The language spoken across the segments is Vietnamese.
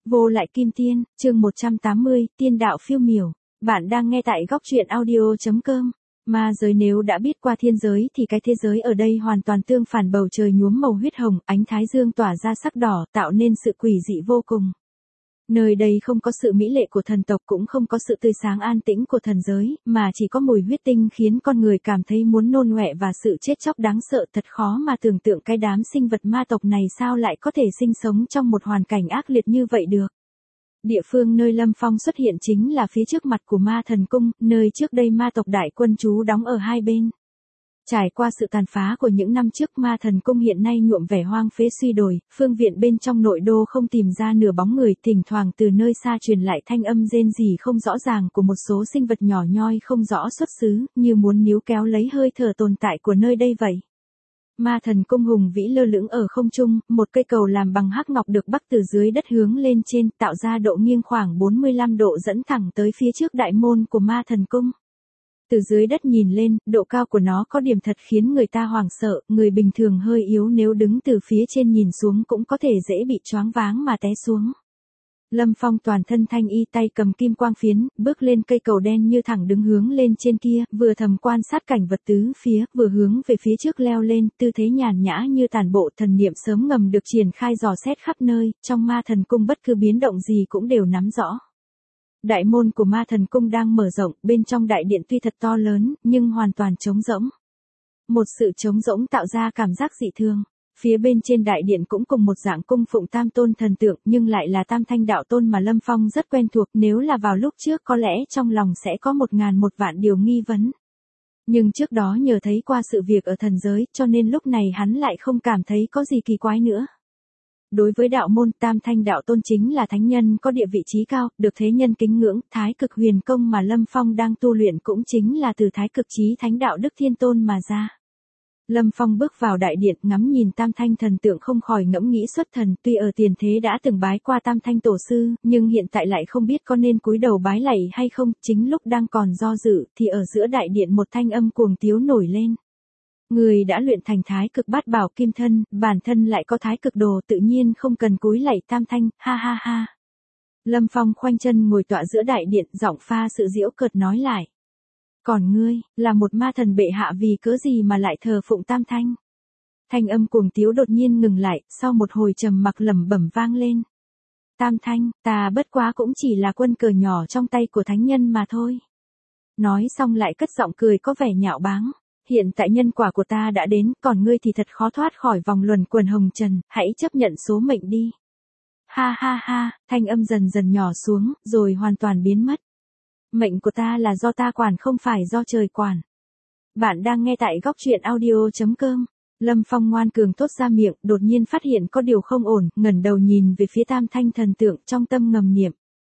Vô lại kim tiên, chương 180, tiên đạo phiêu miểu. Bạn đang nghe tại góc truyện audio.com. Ma giới nếu đã biết qua thiên giới thì cái thế giới ở đây hoàn toàn tương phản, bầu trời nhuốm màu huyết hồng, ánh thái dương tỏa ra sắc đỏ, tạo nên sự quỷ dị vô cùng. Nơi đây không có sự mỹ lệ của thần tộc, cũng không có sự tươi sáng an tĩnh của thần giới, mà chỉ có mùi huyết tinh khiến con người cảm thấy muốn nôn ọe và sự chết chóc đáng sợ. Thật khó mà tưởng tượng cái đám sinh vật ma tộc này sao lại có thể sinh sống trong một hoàn cảnh ác liệt như vậy được. Địa phương nơi Lâm Phong xuất hiện chính là phía trước mặt của Ma Thần Cung, nơi trước đây ma tộc đại quân trú đóng ở hai bên. Trải qua sự tàn phá của những năm trước, Ma Thần Cung hiện nay nhuộm vẻ hoang phế suy đồi, phương viện bên trong nội đô không tìm ra nửa bóng người, thỉnh thoảng từ nơi xa truyền lại thanh âm rên rỉ không rõ ràng của một số sinh vật nhỏ nhoi không rõ xuất xứ, như muốn níu kéo lấy hơi thở tồn tại của nơi đây vậy. Ma Thần Cung hùng vĩ lơ lửng ở không trung, một cây cầu làm bằng hắc ngọc được bắc từ dưới đất hướng lên trên, tạo ra độ nghiêng khoảng 45 độ dẫn thẳng tới phía trước đại môn của Ma Thần Cung. Từ dưới đất nhìn lên, độ cao của nó có điểm thật khiến người ta hoảng sợ, người bình thường hơi yếu nếu đứng từ phía trên nhìn xuống cũng có thể dễ bị choáng váng mà té xuống. Lâm Phong toàn thân thanh y, tay cầm kim quang phiến, bước lên cây cầu đen như thẳng đứng hướng lên trên kia, vừa thầm quan sát cảnh vật tứ phía, vừa hướng về phía trước leo lên, tư thế nhàn nhã như tản bộ, thần niệm sớm ngầm được triển khai dò xét khắp nơi, trong Ma Thần Cung bất cứ biến động gì cũng đều nắm rõ. Đại môn của Ma Thần Cung đang mở rộng, bên trong đại điện tuy thật to lớn, nhưng hoàn toàn trống rỗng. Một sự trống rỗng tạo ra cảm giác dị thường. Phía bên trên đại điện cũng cùng một dạng cung phụng tam tôn thần tượng, nhưng lại là Tam Thanh đạo tôn mà Lâm Phong rất quen thuộc, nếu là vào lúc trước có lẽ trong lòng sẽ có 1001 vạn điều nghi vấn. Nhưng trước đó nhờ thấy qua sự việc ở thần giới, cho nên lúc này hắn lại không cảm thấy có gì kỳ quái nữa. Đối với đạo môn, Tam Thanh đạo tôn chính là thánh nhân có địa vị trí cao, được thế nhân kính ngưỡng. Thái Cực Huyền Công mà Lâm Phong đang tu luyện cũng chính là từ Thái Cực Chí Thánh đạo Đức Thiên Tôn mà ra. Lâm Phong bước vào đại điện, ngắm nhìn Tam Thanh thần tượng không khỏi ngẫm nghĩ xuất thần, tuy ở tiền thế đã từng bái qua Tam Thanh tổ sư, nhưng hiện tại lại không biết có nên cúi đầu bái lạy hay không. Chính lúc đang còn do dự, thì ở giữa đại điện một thanh âm cuồng tiếu nổi lên. Người đã luyện thành Thái Cực Bát Bảo Kim Thân, bản thân lại có Thái Cực Đồ, tự nhiên không cần cúi lạy Tam Thanh, ha ha ha. Lâm Phong khoanh chân ngồi tọa giữa đại điện, giọng pha sự giễu cợt nói lại. Còn ngươi, là một ma thần bệ hạ, vì cớ gì mà lại thờ phụng Tam Thanh? Thanh âm cuồng tiếu đột nhiên ngừng lại, sau một hồi trầm mặc lẩm bẩm vang lên. Tam Thanh, ta bất quá cũng chỉ là quân cờ nhỏ trong tay của thánh nhân mà thôi. Nói xong lại cất giọng cười có vẻ nhạo báng. Hiện tại nhân quả của ta đã đến, còn ngươi thì thật khó thoát khỏi vòng luẩn quẩn hồng trần, hãy chấp nhận số mệnh đi. Ha ha ha, thanh âm dần dần nhỏ xuống, rồi hoàn toàn biến mất. Mệnh của ta là do ta quản, không phải do trời quản. Bạn đang nghe tại góc truyện audio.com. Lâm Phong ngoan cường thốt ra miệng, đột nhiên phát hiện có điều không ổn, ngẩng đầu nhìn về phía Tam Thanh thần tượng, trong tâm ngầm niệm.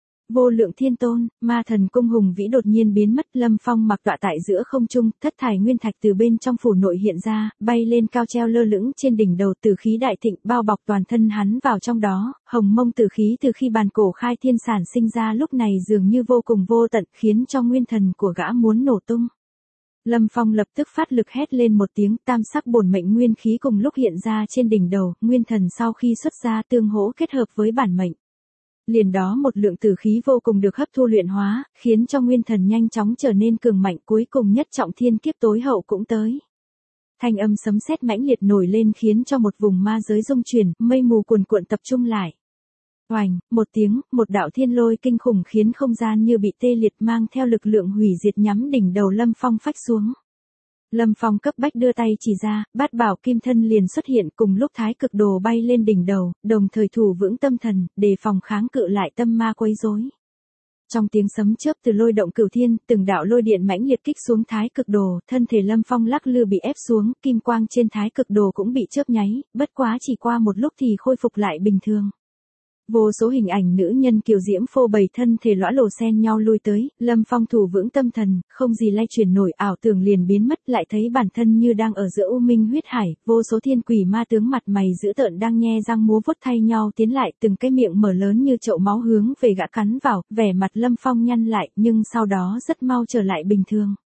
Vô Lượng Thiên Tôn, Ma Thần Cung hùng vĩ đột nhiên biến mất. Lâm Phong mặc tọa tại giữa không trung, thất thải nguyên thạch từ bên trong phủ nội hiện ra, bay lên cao treo lơ lửng trên đỉnh đầu, tử khí đại thịnh bao bọc toàn thân hắn vào trong đó. Hồng mông tử khí từ khi bàn cổ khai thiên sản sinh ra lúc này dường như vô cùng vô tận, khiến cho nguyên thần của gã muốn nổ tung. Lâm Phong lập tức phát lực hét lên một tiếng, tam sắc bổn mệnh nguyên khí cùng lúc hiện ra trên đỉnh đầu, nguyên thần sau khi xuất ra tương hỗ kết hợp với bản mệnh. Liền đó một lượng tử khí vô cùng được hấp thu luyện hóa, khiến cho nguyên thần nhanh chóng trở nên cường mạnh, cuối cùng nhất trọng thiên kiếp tối hậu cũng tới. Thanh âm sấm sét mãnh liệt nổi lên khiến cho một vùng ma giới rung chuyển, mây mù cuồn cuộn tập trung lại. Oành, một tiếng, một đạo thiên lôi kinh khủng khiến không gian như bị tê liệt, mang theo lực lượng hủy diệt nhắm đỉnh đầu Lâm Phong phách xuống. Lâm Phong cấp bách đưa tay chỉ ra, Bát Bảo Kim Thân liền xuất hiện, cùng lúc Thái Cực Đồ bay lên đỉnh đầu, đồng thời thủ vững tâm thần, đề phòng kháng cự lại tâm ma quấy rối. Trong tiếng sấm chớp từ lôi động cửu thiên, từng đạo lôi điện mãnh liệt kích xuống Thái Cực Đồ, thân thể Lâm Phong lắc lư bị ép xuống, kim quang trên Thái Cực Đồ cũng bị chớp nháy, bất quá chỉ qua một lúc thì khôi phục lại bình thường. Vô số hình ảnh nữ nhân kiều diễm phô bày thân thể lõa lồ xen nhau lui tới, Lâm Phong thủ vững tâm thần, không gì lay chuyển nổi, ảo tưởng liền biến mất, lại thấy bản thân như đang ở giữa u minh huyết hải, vô số thiên quỷ ma tướng mặt mày dữ tợn đang nhe răng múa vuốt thay nhau tiến lại, từng cái miệng mở lớn như chậu máu hướng về gã cắn vào, vẻ mặt Lâm Phong nhăn lại, nhưng sau đó rất mau trở lại bình thường.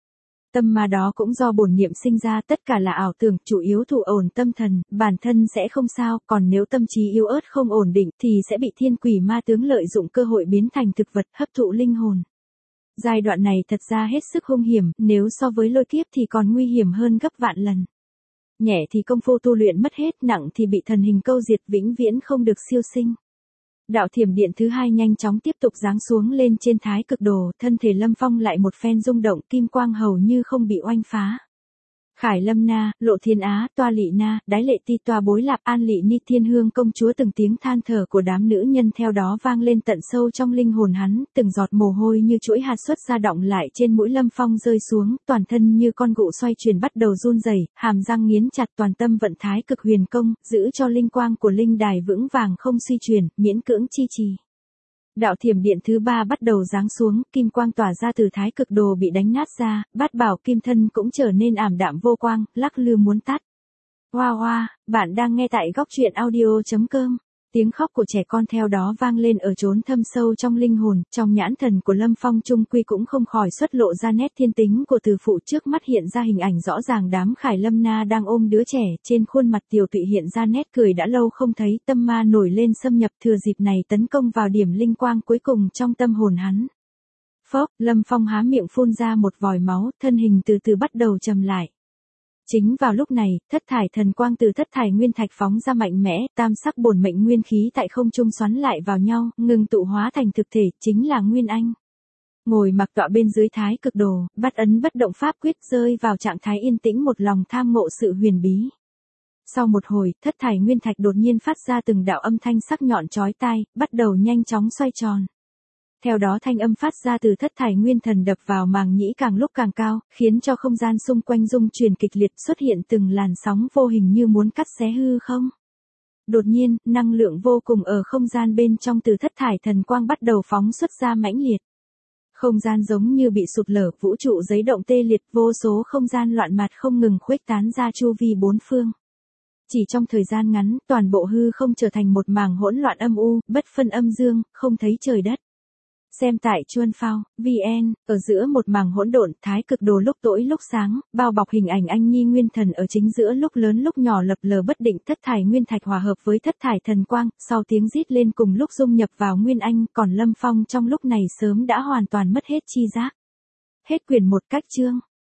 Tâm ma đó cũng do bổn niệm sinh ra, tất cả là ảo tưởng, chủ yếu thụ ổn tâm thần, bản thân sẽ không sao, còn nếu tâm trí yếu ớt không ổn định thì sẽ bị thiên quỷ ma tướng lợi dụng cơ hội biến thành thực vật hấp thụ linh hồn. Giai đoạn này thật ra hết sức hung hiểm, nếu so với lôi kiếp thì còn nguy hiểm hơn gấp vạn lần. Nhẹ thì công phu tu luyện mất hết, nặng thì bị thần hình câu diệt vĩnh viễn không được siêu sinh. Đạo thiểm điện thứ hai nhanh chóng tiếp tục giáng xuống lên trên Thái Cực Đồ, thân thể Lâm Phong lại một phen rung động, kim quang hầu như không bị oanh phá. Khải Lâm Na, Lộ Thiên Á, Toa Lị Na, Đái Lệ Ti Toa Bối Lạp, An Lị Ni Thiên Hương công chúa, từng tiếng than thở của đám nữ nhân theo đó vang lên tận sâu trong linh hồn hắn, từng giọt mồ hôi như chuỗi hạt xuất ra đọng lại trên mũi Lâm Phong rơi xuống, toàn thân như con gụ xoay chuyển bắt đầu run rẩy, hàm răng nghiến chặt, toàn tâm vận Thái Cực Huyền Công, giữ cho linh quang của linh đài vững vàng không suy chuyển, miễn cưỡng chi trì. Đạo thiểm điện thứ ba bắt đầu giáng xuống, kim quang tỏa ra từ Thái Cực Đồ bị đánh nát ra, bát bảo kim thân cũng trở nên ảm đạm vô quang, lắc lư muốn tắt. Hoa hoa, bạn đang nghe tại góc truyện audio.com. Tiếng khóc của trẻ con theo đó vang lên ở chốn thâm sâu trong linh hồn, trong nhãn thần của Lâm Phong trung quy cũng không khỏi xuất lộ ra nét thiên tính của từ phụ, trước mắt hiện ra hình ảnh rõ ràng đám Khải Lâm Na đang ôm đứa trẻ, trên khuôn mặt tiều tụy hiện ra nét cười đã lâu không thấy, tâm ma nổi lên xâm nhập, thừa dịp này tấn công vào điểm linh quang cuối cùng trong tâm hồn hắn. Phốc, Lâm Phong há miệng phun ra một vòi máu, thân hình từ từ bắt đầu trầm lại. Chính vào lúc này, thất thải thần quang từ thất thải nguyên thạch phóng ra mạnh mẽ, tam sắc bổn mệnh nguyên khí tại không trung xoắn lại vào nhau, ngừng tụ hóa thành thực thể, chính là Nguyên Anh. Ngồi mặc tọa bên dưới Thái Cực Đồ, bắt ấn bất động pháp quyết, rơi vào trạng thái yên tĩnh, một lòng tham ngộ sự huyền bí. Sau một hồi, thất thải nguyên thạch đột nhiên phát ra từng đạo âm thanh sắc nhọn chói tai, bắt đầu nhanh chóng xoay tròn. Theo đó thanh âm phát ra từ thất thải nguyên thần đập vào màng nhĩ càng lúc càng cao, khiến cho không gian xung quanh rung chuyển kịch liệt, xuất hiện từng làn sóng vô hình như muốn cắt xé hư không. Đột nhiên, năng lượng vô cùng ở không gian bên trong từ thất thải thần quang bắt đầu phóng xuất ra mãnh liệt. Không gian giống như bị sụt lở, vũ trụ giấy động tê liệt, vô số không gian loạn mạt không ngừng khuếch tán ra chu vi bốn phương. Chỉ trong thời gian ngắn, toàn bộ hư không trở thành một mảng hỗn loạn âm u, bất phân âm dương, không thấy trời đất. Xem tại Chuan Phao, VN, ở giữa một mảng hỗn độn, Thái Cực Đồ lúc tối lúc sáng, bao bọc hình ảnh anh nhi nguyên thần ở chính giữa, lúc lớn lúc nhỏ lập lờ bất định, thất thải nguyên thạch hòa hợp với thất thải thần quang, sau tiếng rít lên cùng lúc dung nhập vào Nguyên Anh, còn Lâm Phong trong lúc này sớm đã hoàn toàn mất hết chi giác. Hết quyển 1 cách chương.